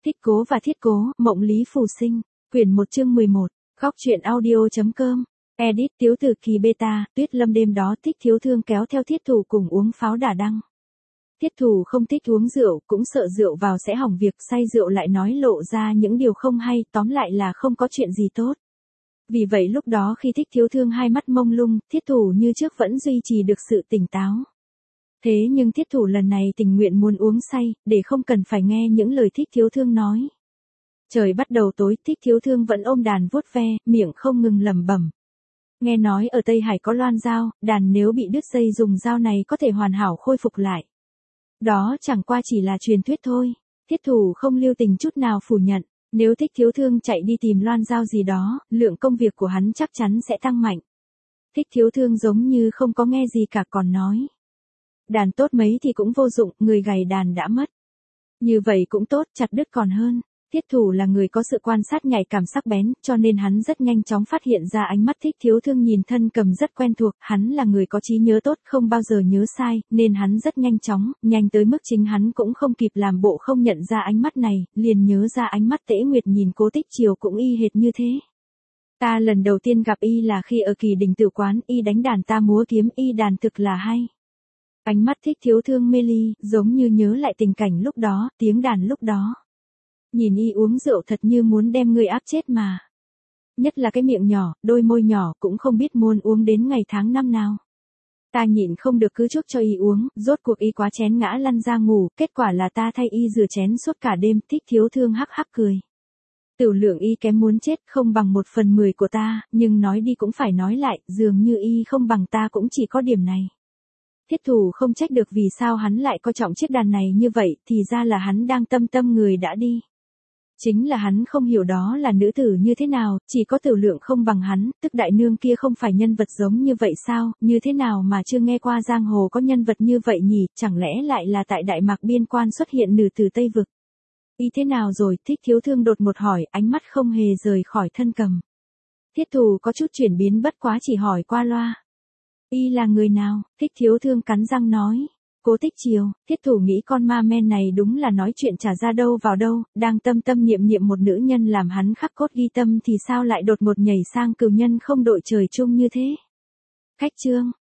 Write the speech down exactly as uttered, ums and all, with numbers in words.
Thích Cố và Thiết Cố, Mộng Lý Phù Sinh, quyển một chương mười một, góc truyện audio.com, edit Tiếu Từ Kỳ Beta, Tuyết Lâm đêm đó Thích Thiếu Thương kéo theo Thiết Thủ cùng uống pháo đả đăng. Thiết Thủ không thích uống rượu, cũng sợ rượu vào sẽ hỏng việc, say rượu lại nói lộ ra những điều không hay, tóm lại là không có chuyện gì tốt. Vì vậy lúc đó khi Thích Thiếu Thương hai mắt mông lung, Thiết Thủ như trước vẫn duy trì được sự tỉnh táo. Thế nhưng Thiết Thủ lần này tình nguyện muốn uống say, để không cần phải nghe những lời Thích Thiếu Thương nói. Trời bắt đầu tối, Thích Thiếu Thương vẫn ôm đàn vuốt ve, miệng không ngừng lẩm bẩm. Nghe nói ở Tây Hải có loan dao, đàn nếu bị đứt dây dùng dao này có thể hoàn hảo khôi phục lại. Đó chẳng qua chỉ là truyền thuyết thôi. Thiết Thủ không lưu tình chút nào phủ nhận, nếu Thích Thiếu Thương chạy đi tìm loan dao gì đó, lượng công việc của hắn chắc chắn sẽ tăng mạnh. Thích Thiếu Thương giống như không có nghe gì cả còn nói. Đàn tốt mấy thì cũng vô dụng, người gầy đàn đã mất. Như vậy cũng tốt, chặt đứt còn hơn. Thiết Thủ là người có sự quan sát nhạy cảm sắc bén, cho nên hắn rất nhanh chóng phát hiện ra ánh mắt Thích Thiếu Thương nhìn thân cầm rất quen thuộc, hắn là người có trí nhớ tốt, không bao giờ nhớ sai, nên hắn rất nhanh chóng, nhanh tới mức chính hắn cũng không kịp làm bộ không nhận ra ánh mắt này, liền nhớ ra ánh mắt Tễ Nguyệt nhìn Cố Tích Triều cũng y hệt như thế. Ta lần đầu tiên gặp y là khi ở Kỳ Đình Tử Quán, y đánh đàn ta múa kiếm, y đàn thực là hay. Ánh mắt Thích Thiếu Thương mê ly, giống như nhớ lại tình cảnh lúc đó, tiếng đàn lúc đó. Nhìn y uống rượu thật như muốn đem người áp chết mà. Nhất là cái miệng nhỏ, đôi môi nhỏ cũng không biết muốn uống đến ngày tháng năm nào. Ta nhịn không được cứ chuốc cho y uống, rốt cuộc y quá chén ngã lăn ra ngủ, kết quả là ta thay y rửa chén suốt cả đêm. Thích Thiếu Thương hắc hắc cười. Tiểu lượng y kém muốn chết, không bằng một phần mười của ta, nhưng nói đi cũng phải nói lại, dường như y không bằng ta cũng chỉ có điểm này. Thiết Thủ không trách được vì sao hắn lại coi trọng chiếc đàn này như vậy, thì ra là hắn đang tâm tâm người đã đi. Chính là hắn không hiểu đó là nữ tử như thế nào, chỉ có tiểu lượng không bằng hắn, tức đại nương kia không phải nhân vật giống như vậy sao, như thế nào mà chưa nghe qua giang hồ có nhân vật như vậy nhỉ, chẳng lẽ lại là tại Đại Mạc Biên Quan xuất hiện nữ tử Tây Vực. Y thế nào rồi, Thích Thiếu Thương đột ngột hỏi, ánh mắt không hề rời khỏi thân cầm. Thiết Thủ có chút chuyển biến bất quá chỉ hỏi qua loa. Y là người nào? Thích Thiếu Thương cắn răng nói. Cố Tích Triều. Thiết Thủ nghĩ con ma men này đúng là nói chuyện chả ra đâu vào đâu, đang tâm tâm niệm niệm một nữ nhân làm hắn khắc cốt ghi tâm thì sao lại đột ngột nhảy sang cừu nhân không đội trời chung như thế. Khách trương,